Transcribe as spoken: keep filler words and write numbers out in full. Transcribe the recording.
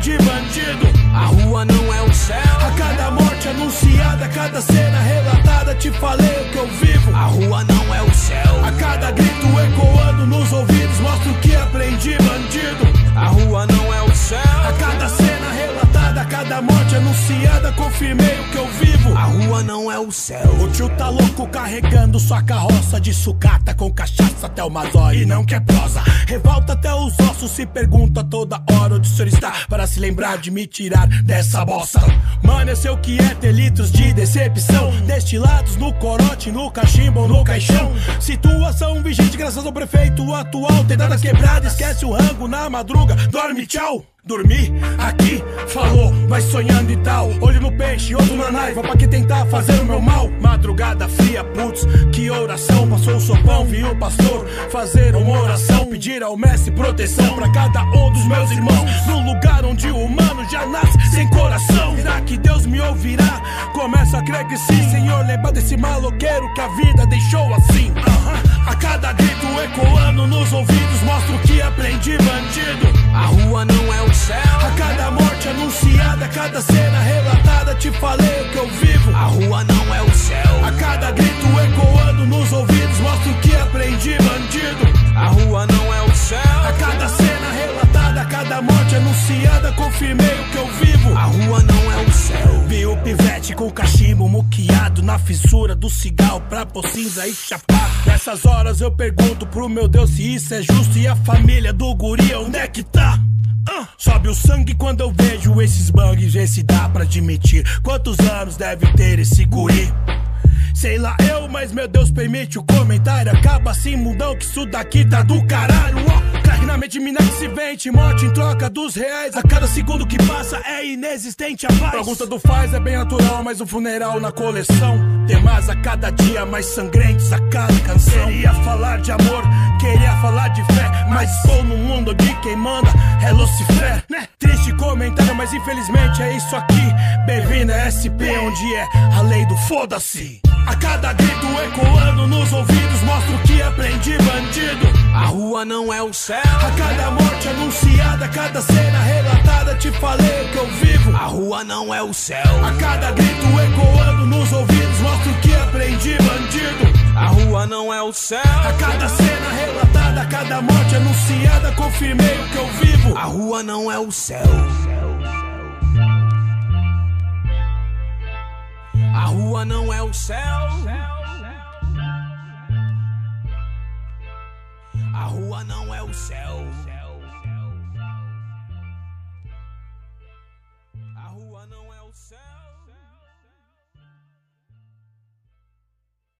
aprendi, bandido. A rua não é o céu. A cada morte anunciada, a cada cena relatada, te falei o que eu vivo. A rua não é o céu. A cada grito ecoando nos ouvidos, mostro o que aprendi, bandido. A rua não é o céu. A cada cena relatada, a cada morte anunciada, confirmei o que eu vivo. A rua não é o céu. O tio tá louco carregando sua carroça de sucata com cachaça até o mazói. E não quer prosa, revolta até os ossos, se pergunta toda hora onde o senhor está para se lembrar de me tirar dessa bosta. Mano, eu sei o que é ter litros de decepção destilados no corote, no cachimbo ou no caixão. Situação vigente graças ao prefeito atual. Tentada quebrada, esquece o rango na madruga. Dorme, tchau. Dormi, aqui, falou, vai sonhando e tal. Olho no peixe, outro na naiva, pra que tentar fazer o meu mal. Madrugada fria, putz, que oração. Passou o sopão, vi o pastor fazer uma oração. Pedir ao mestre proteção pra cada um dos meus irmãos. No lugar onde o humano já nasce sem coração. Será que Deus me ouvirá? Começo a crer que sim, Senhor, lembra desse maloqueiro que a vida deixou assim. uh-huh. A cada grito ecoando nos ouvidos, mostro o que aprendi, bandido. A rua não é o céu. A cada morte anunciada, a cada cena relatada, te falei o que eu vivo. A rua não é o céu. A cada grito ecoando nos ouvidos, mostro o que aprendi, bandido. A rua não é o céu. A cada cena relatada, a cada morte anunciada, confirmei o que eu vivo. A rua não é o céu. Vi o pivete com o cachimbo muqueado na fissura do cigarro pra pôr cinza e chapar. Nessas horas eu pergunto pro meu Deus se isso é justo. E a família do guri, onde é que tá? Uh, sobe o sangue quando eu vejo esses bugs, vê se dá pra admitir quantos anos deve ter esse guri. Sei lá eu, mas meu Deus permite o comentário. Acaba assim, mundão, que isso daqui tá do caralho. oh, Crack na mente, mina que se vende, morte em troca dos reais. A cada segundo que passa é inexistente a paz. Pergunta do faz é bem natural, mas o funeral na coleção. Temas a cada dia mais sangrentos a cada canção. Queria falar de amor, queria falar de fé, mas estou no mundo de quem manda é Lucifer, né? Triste comentário, mas infelizmente é isso aqui. Bem-vindo a S P, onde é a lei do foda-se. A cada grito ecoando nos ouvidos, mostro o que aprendi, bandido. A rua não é o céu. A cada morte anunciada, a cada cena relatada, te falei o que eu vivo. A rua não é o céu. A cada grito ecoando nos ouvidos, mostro o que aprendi, bandido. A rua não é o céu. A cada cena relatada, a cada morte anunciada, confirmei o que eu vivo. A rua não é o céu. A rua não é o céu. A rua não é o céu. A rua não é o céu.